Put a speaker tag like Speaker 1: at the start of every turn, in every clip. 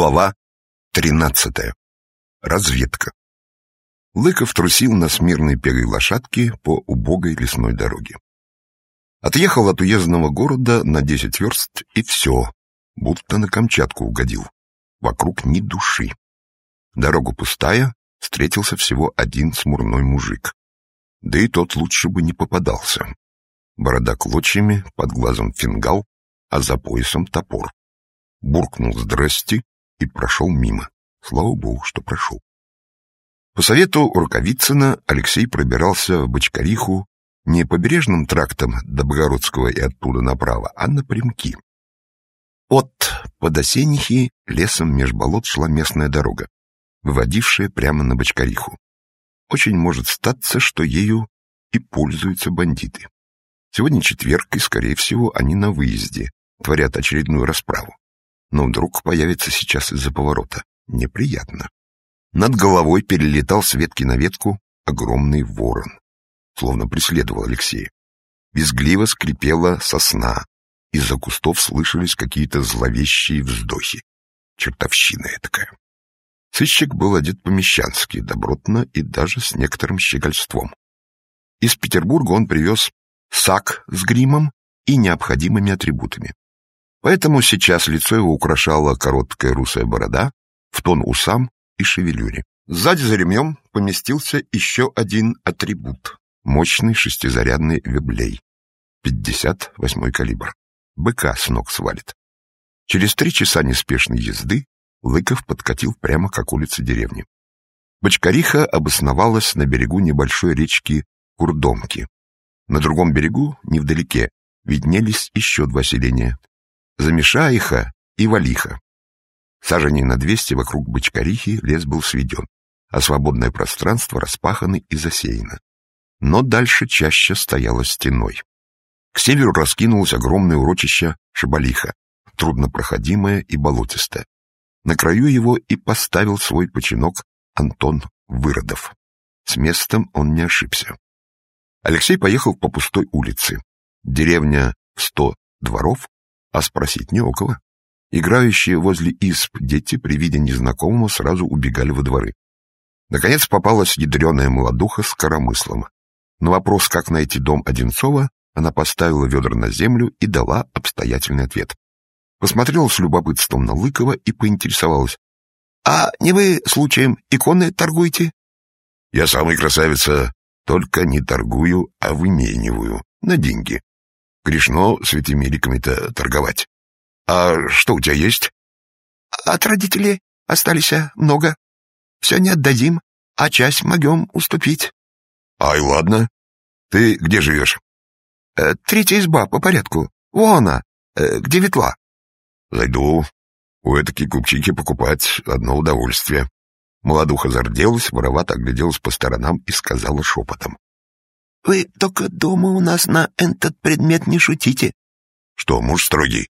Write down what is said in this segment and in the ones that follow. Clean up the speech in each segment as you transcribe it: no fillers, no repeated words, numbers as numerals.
Speaker 1: Глава 13. Разведка. Лыков трусил на смирной пегой лошадке по убогой лесной дороге. Отъехал от уездного города на 10 верст, и все, будто на Камчатку угодил. Вокруг ни души. Дорога пустая, встретился всего один смурной мужик. Да и тот лучше бы не попадался. Борода клочьями, под глазом фингал, а за поясом топор. Буркнул «здрасте» и прошел мимо. Слава богу, что прошел. По совету Рукавицына Алексей пробирался в Бочкариху не побережным трактом до Богородского и оттуда направо, а напрямки. От Подосенихи лесом меж болот шла местная дорога, выводившая прямо на Бочкариху. Очень может статься, что ею и пользуются бандиты. Сегодня четверг, и, скорее всего, они на выезде, творят очередную расправу. Но вдруг появится сейчас из-за поворота. Неприятно. Над головой перелетал с ветки на ветку огромный ворон. Словно преследовал Алексея. Визгливо скрипела сосна. Из-за кустов слышались какие-то зловещие вздохи. Чертовщина этакая. Сыщик был одет по-мещански, добротно и даже с некоторым щегольством. Из Петербурга он привез сак с гримом и необходимыми атрибутами. Поэтому сейчас лицо его украшала короткая русая борода, в тон усам и шевелюре. Сзади за ремнем поместился еще один атрибут — мощный шестизарядный веблей, 58-й калибр. Быка с ног свалит. Через 3 часа неспешной езды Лыков подкатил прямо к околице деревни. Бочкариха обосновалась на берегу небольшой речки Курдомки. На другом берегу, невдалеке, виднелись еще 2 селения — Замешаиха и Валиха. Саженей на 200 вокруг Бочкарихи лес был сведен, а свободное пространство распахано и засеяно. Но дальше чаще стояло стеной. К северу раскинулось огромное урочище Шабалиха, труднопроходимое и болотистое. На краю его и поставил свой починок Антон Выродов. С местом он не ошибся. Алексей поехал по пустой улице. Деревня в 100 дворов, а спросить не у кого. Играющие возле изб дети при виде незнакомого сразу убегали во дворы. Наконец попалась ядреная молодуха с коромыслом. На вопрос, как найти дом Одинцова, она поставила ведра на землю и дала обстоятельный ответ. Посмотрела с любопытством на Лыкова и поинтересовалась. — А не вы, случаем, иконы торгуете? — Я самый красавица, только не торгую, а вымениваю на деньги. Грешно святыми ликами-то торговать. А что у тебя есть? От родителей остались много. Все не отдадим, а часть могем уступить. Ай, ладно. Ты где живешь? 3-я изба по порядку. Вон она, где ветла. Зайду. У этакой купчихи покупать одно удовольствие. Молодуха зарделась, воровато огляделась по сторонам и сказала шепотом. — Вы только дома у нас на этот предмет не шутите. — Что, муж строгий?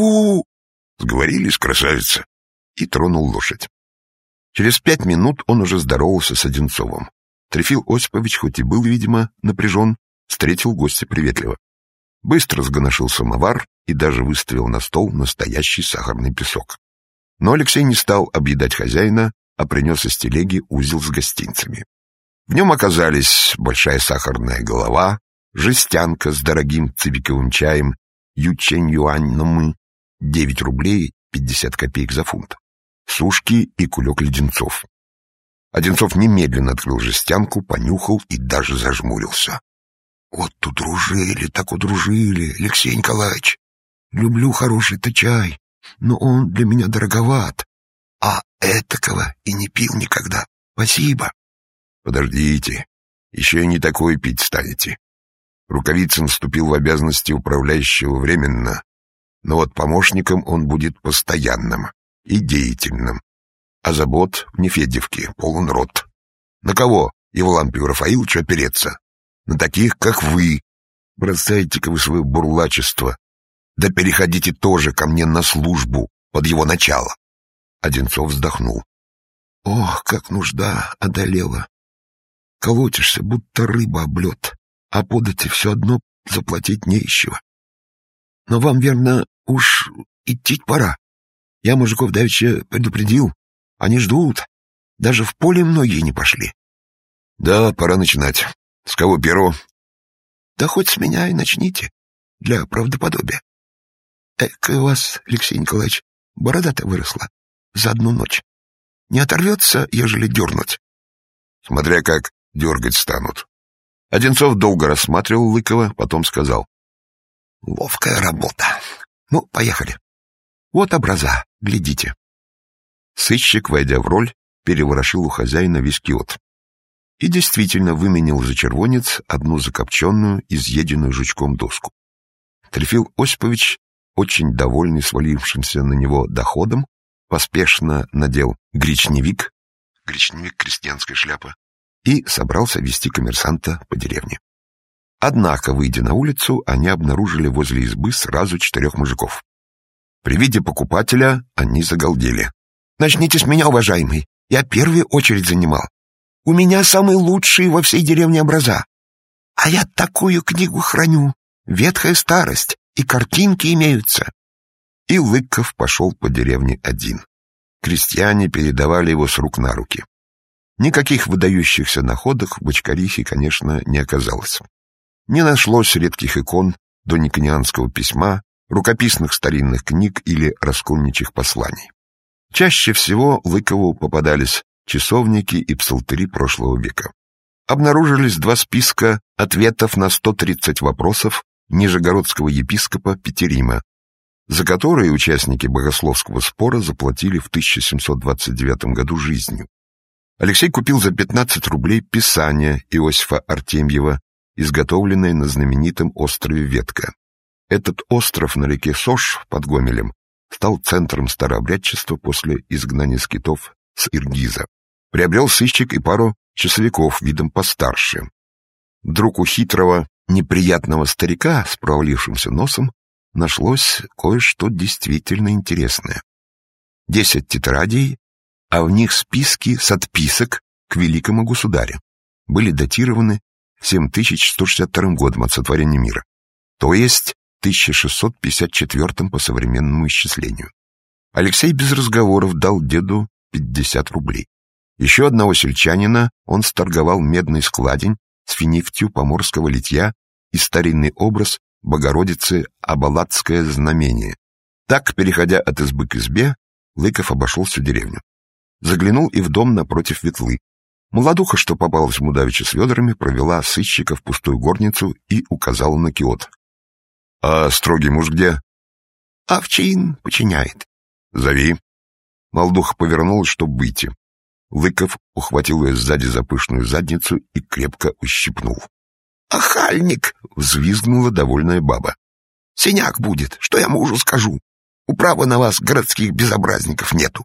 Speaker 1: Сговорились, красавица. И тронул лошадь. Через 5 минут он уже здоровался с Одинцовым. Трефил Осипович, хоть и был, видимо, напряжен, встретил гостя приветливо. Быстро сгоношил самовар и даже выставил на стол настоящий сахарный песок. Но Алексей не стал объедать хозяина, а принес из телеги узел с гостинцами. В нем оказались большая сахарная голова, жестянка с дорогим цибиковым чаем, ючень-юань-номы, 9 рублей 50 копеек за фунт, сушки и кулек леденцов. Одинцов немедленно открыл жестянку, понюхал и даже зажмурился. — Вот удружили, так удружили, Алексей Николаевич. Люблю хороший-то чай, но он для меня дороговат. А этакого и не пил никогда. Спасибо. Подождите, еще и не такое пить станете. Рукавицын вступил в обязанности управляющего временно, но вот помощником он будет постоянным и деятельным. А забот в Нефедьевке полон рот. На кого Евлампию Рафаиловичу опереться? На таких, как вы. Бросайте-ка вы свое бурлачество. Да переходите тоже ко мне на службу под его начало. Одинцов вздохнул. Ох, как нужда одолела. Колотишься, будто рыба об лед, а подати все одно заплатить не из чего. Но вам, верно, уж идти пора.
Speaker 2: Я мужиков давеча предупредил. Они ждут. Даже в поле многие не пошли.
Speaker 1: Да, пора начинать. С кого первого?
Speaker 2: Да хоть с меня и начните. Для правдоподобия. Экая у вас, Алексей Николаевич, борода-то выросла за одну ночь. Не оторвется, ежели дернуть?
Speaker 1: Смотря как дергать станут. Одинцов долго рассматривал Лыкова, потом сказал.
Speaker 2: Ловкая работа. Ну, поехали. Вот образа, глядите.
Speaker 1: Сыщик, войдя в роль, переворошил у хозяина весь киот. И действительно выменил за червонец одну закопченную, изъеденную жучком доску. Трефил Осипович, очень довольный свалившимся на него доходом, поспешно надел гречневик крестьянская шляпа, и собрался вести коммерсанта по деревне. Однако, выйдя на улицу, они обнаружили возле избы сразу 4 мужиков. При виде покупателя они загалдели.
Speaker 2: «Начните с меня, уважаемый, я первую очередь занимал. У меня самые лучшие во всей деревне образа. А я такую книгу храню, ветхая старость, и картинки имеются».
Speaker 1: И Лыков пошел по деревне один. Крестьяне передавали его с рук на руки. Никаких выдающихся находок в Бочкарихе, конечно, не оказалось. Не нашлось редких икон, дониконианского письма, рукописных старинных книг или раскольничьих посланий. Чаще всего Лыкову попадались часовники и псалтыри прошлого века. Обнаружились 2 списка ответов на 130 вопросов нижегородского епископа Петерима, за которые участники богословского спора заплатили в 1729 году жизнью. Алексей купил за 15 рублей писание Иосифа Артемьева, изготовленное на знаменитом острове Ветка. Этот остров на реке Сош под Гомелем стал центром старообрядчества после изгнания скитов с Иргиза. Приобрел сыщик и пару часовиков видом постарше. Вдруг у хитрого, неприятного старика с провалившимся носом нашлось кое-что действительно интересное. 10 тетрадей, а в них списки с отписок к великому государю. Были датированы 7162 годом от сотворения мира, то есть 1654 по современному исчислению. Алексей без разговоров дал деду 50 рублей. Еще одного сельчанина он сторговал медный складень с финифтью поморского литья и старинный образ Богородицы Абалатское знамение. Так, переходя от избы к избе, Лыков обошел всю деревню. Заглянул и в дом напротив ветлы. Молодуха, что попалась ему давеча с ведрами, провела сыщика в пустую горницу и указала на киот. — А строгий муж где?
Speaker 2: — Овчин починяет.
Speaker 1: — Зови. Молодуха повернулась, чтобы выйти. Лыков ухватил ее сзади за пышную задницу и крепко ущипнул.
Speaker 2: — Охальник! —
Speaker 1: взвизгнула довольная баба.
Speaker 2: — Синяк будет, что я мужу скажу. Управы на вас, городских безобразников, нету.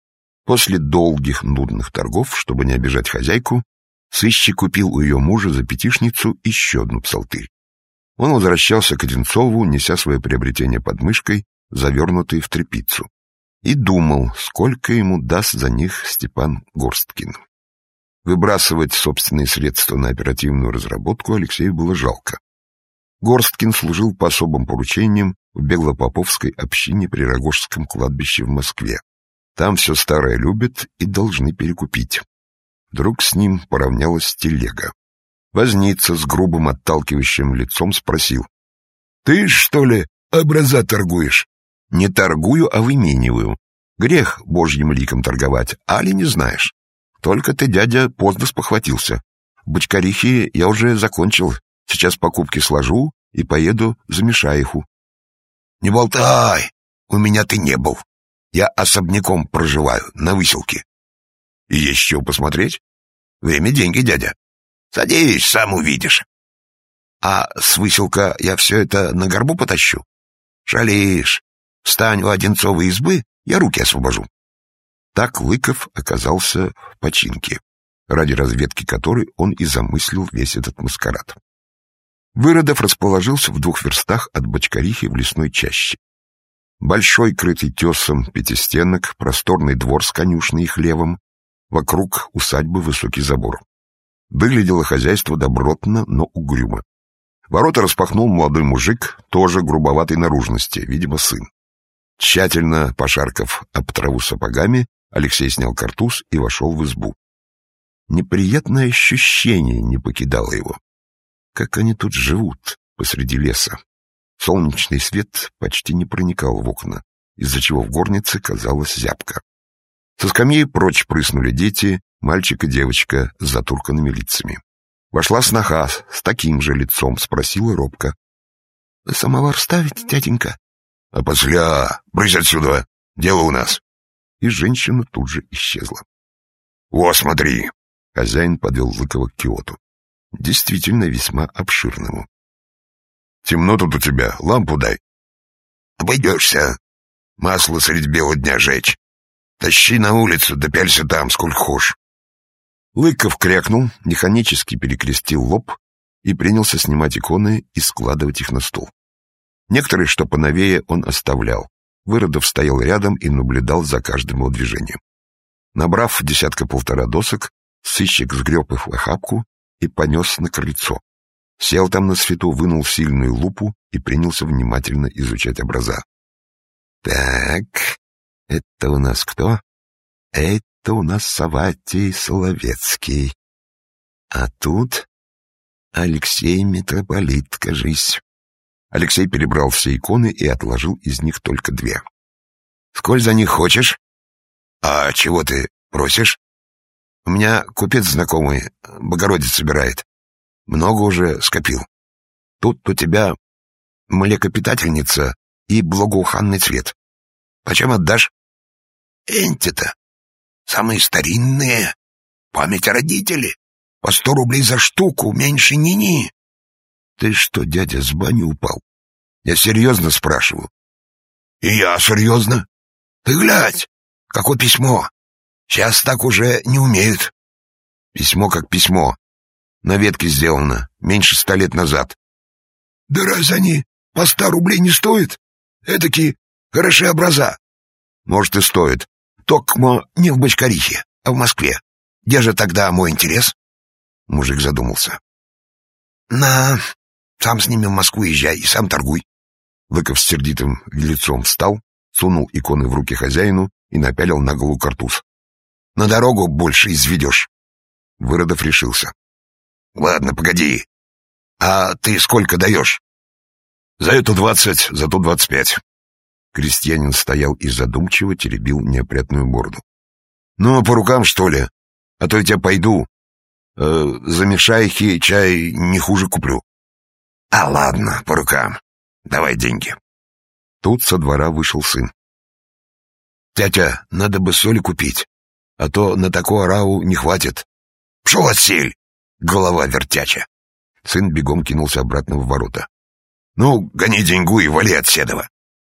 Speaker 1: После долгих нудных торгов, чтобы не обижать хозяйку, сыщик купил у ее мужа за пятишницу еще одну псалтырь. Он возвращался к Одинцову, неся свое приобретение под мышкой, завернутые в тряпицу, и думал, сколько ему даст за них Степан Горсткин. Выбрасывать собственные средства на оперативную разработку Алексею было жалко. Горсткин служил по особым поручениям в Беглопоповской общине при Рогожском кладбище в Москве. Там все старое любят и должны перекупить. Вдруг с ним поравнялась телега. Возница с грубым отталкивающим лицом спросил. — Ты, что ли, образа торгуешь? — Не торгую, а вымениваю. Грех божьим ликом торговать, али не знаешь. Только ты, дядя, поздно спохватился. В Бочкарихе я уже закончил. Сейчас покупки сложу и поеду за Мишаиху. — Не болтай, у меня ты не был. Я особняком проживаю, на выселке. — И есть что посмотреть? Время — деньги, дядя. Садись, сам увидишь. — А с выселка я все это на горбу потащу? — Шалишь. Встань у Одинцовой избы, я руки освобожу. Так Лыков оказался в починке, ради разведки которой он и замыслил весь этот маскарад. Выродов расположился в 2 верстах от Бочкарихи в лесной чаще. Большой, крытый тесом пятистенок, просторный двор с конюшней и хлевом, вокруг усадьбы высокий забор. Выглядело хозяйство добротно, но угрюмо. Ворота распахнул молодой мужик, тоже грубоватой наружности, видимо, сын. Тщательно пошаркав об траву сапогами, Алексей снял картуз и вошел в избу. Неприятное ощущение не покидало его. Как они тут живут посреди леса? Солнечный свет почти не проникал в окна, из-за чего в горнице казалось зябко. Со скамьи прочь прыснули дети, мальчик и девочка с затурканными лицами. Вошла сноха с таким же лицом, спросила робко. — Вы самовар ставите, тятенька? — А посля, брысь отсюда, дело у нас. И женщина тут же исчезла. — О, смотри! — хозяин подвел Лыкова к киоту. Действительно весьма обширному. — Темно тут у тебя, лампу дай. — Обойдешься. Масло средь бела дня жечь. Тащи на улицу, да пялься там, сколько хошь. Лыков крякнул, механически перекрестил лоб и принялся снимать иконы и складывать их на стол. Некоторые, что поновее, он оставлял. Выродов стоял рядом и наблюдал за каждым его движением. Набрав 10-1.5 досок, сыщик сгреб их в охапку и понес на крыльцо. Сел там на свету, вынул сильную лупу и принялся внимательно изучать образа. Так, это у нас кто? Это у нас Савватий Соловецкий. А тут Алексей Митрополит, кажись. Алексей перебрал все иконы и отложил из них только 2. Сколь за них хочешь? А чего ты просишь? У меня купец знакомый, Богородиц собирает. Много уже скопил. Тут у тебя млекопитательница и благоуханный цвет. Почем отдашь? Энти-то. Самые старинные. Память о родителе. По 100 рублей за штуку, меньше ни-ни. Ты что, дядя, с бани упал? Я серьезно спрашиваю. И я серьезно. Ты глядь, какое письмо. Сейчас так уже не умеют. Письмо как письмо. На ветке сделано, меньше 100 лет назад. Да раз они по 100 рублей не стоят? Этакие хороши образа. Может, и стоит. Токмо не в Бочкарихе, а в Москве. Где же тогда мой интерес? Мужик задумался. Сам с ними в Москву езжай и сам торгуй. Лыков с сердитым лицом встал, сунул иконы в руки хозяину и напялил на голову картуз. На дорогу больше изведешь. Выродов решился. Ладно, погоди. А ты сколько даешь? За эту 20, за ту 25. Крестьянин стоял и задумчиво теребил неопрятную бороду. Ну, по рукам, что ли? А то я тебя пойду. За мешайхи чай не хуже куплю. А ладно, по рукам. Давай деньги. Тут со двора вышел сын. Тятя, надо бы соли купить, а то на такую ораву не хватит. Пшел отсель, голова вертяча. Сын бегом кинулся обратно в ворота. Ну, гони деньгу и вали от Седова.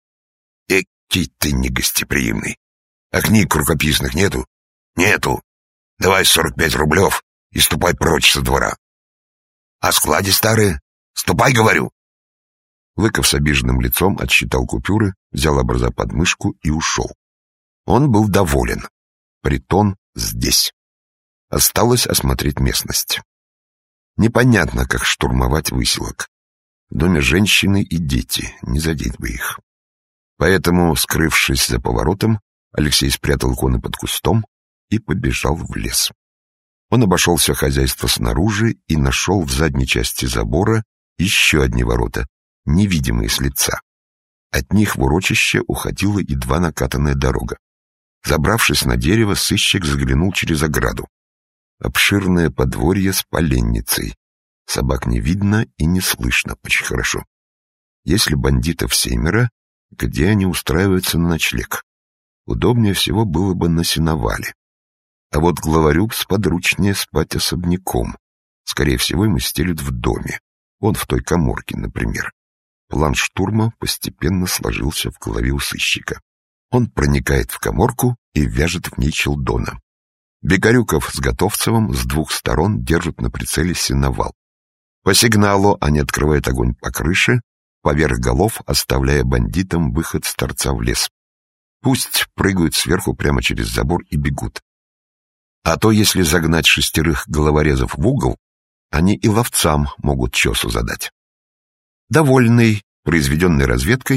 Speaker 1: Экий ты негостеприимный. А книг рукописных нету? Нету. Давай 45 рублев и ступай прочь со двора. А склади старые? Ступай, говорю. Лыков с обиженным лицом отсчитал купюры, взял образа под мышку и ушел. Он был доволен. Притон здесь. Осталось осмотреть местность. Непонятно, как штурмовать выселок. В доме женщины и дети, не задеть бы их. Поэтому, скрывшись за поворотом, Алексей спрятал иконы под кустом и побежал в лес. Он обошел все хозяйство снаружи и нашел в задней части забора еще одни ворота, невидимые с лица. От них в урочище уходила едва накатанная дорога. Забравшись на дерево, сыщик заглянул через ограду. Обширное подворье с поленницей. Собак не видно и не слышно очень хорошо. Если бандитов 7, где они устраиваются на ночлег? Удобнее всего было бы на сеновале. А вот главарю сподручнее спать особняком. Скорее всего, ему стелют в доме. Он в той каморке, например. План штурма постепенно сложился в голове у сыщика. Он проникает в каморку и вяжет в ней челдона. Бекарюков с Готовцевым с 2 сторон держат на прицеле сеновал. По сигналу они открывают огонь по крыше, поверх голов оставляя бандитам выход с торца в лес. Пусть прыгают сверху прямо через забор и бегут. А то, если загнать 6 головорезов в угол, они и ловцам могут чесу задать. Довольный произведенной разведкой,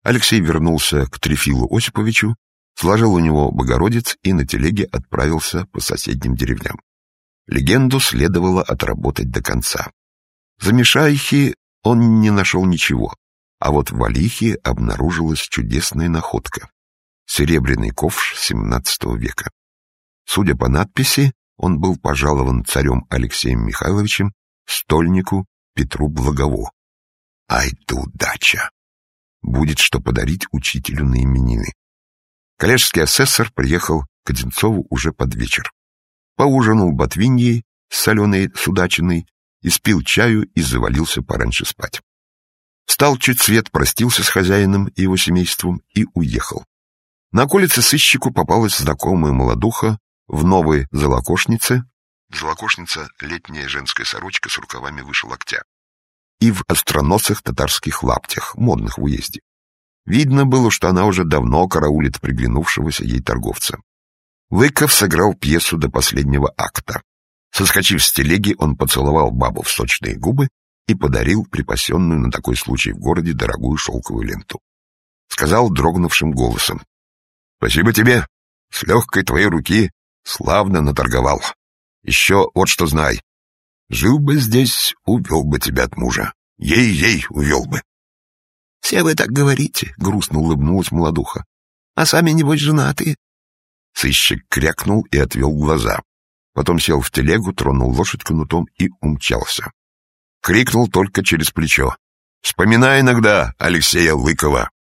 Speaker 1: Алексей вернулся к Трефилу Осиповичу, сложил у него Богородиц и на телеге отправился по соседним деревням. Легенду следовало отработать до конца. За Мишайхи он не нашел ничего, а вот в Алихе обнаружилась чудесная находка — серебряный ковш XVII века. Судя по надписи, он был пожалован царем Алексеем Михайловичем стольнику Петру Благово. Ай-то удача! Будет что подарить учителю на именины. Коллежский асессор приехал к Одинцову уже под вечер. Поужинал ботвиньей с соленой судачиной, испил чаю и завалился пораньше спать. Встал чуть свет, простился с хозяином и его семейством и уехал. На околице сыщику попалась знакомая молодуха в новой залакошнице. Залакошница — летняя женская сорочка с рукавами выше локтя. И в остроносых татарских лаптях, модных в уезде. Видно было, что она уже давно караулит приглянувшегося ей торговца. Лыков сыграл пьесу до последнего акта. Соскочив с телеги, он поцеловал бабу в сочные губы и подарил припасенную на такой случай в городе дорогую шелковую ленту. Сказал дрогнувшим голосом: «Спасибо тебе, с легкой твоей руки славно наторговал. Еще вот что знай, жил бы здесь, увел бы тебя от мужа. Ей-ей, увел бы».
Speaker 2: «Все вы так говорите», — грустно улыбнулась молодуха. «А сами, небось, женатые».
Speaker 1: Сыщик крякнул и отвел глаза. Потом сел в телегу, тронул лошадь кнутом и умчался. Крикнул только через плечо: «Вспоминай иногда Алексея Лыкова».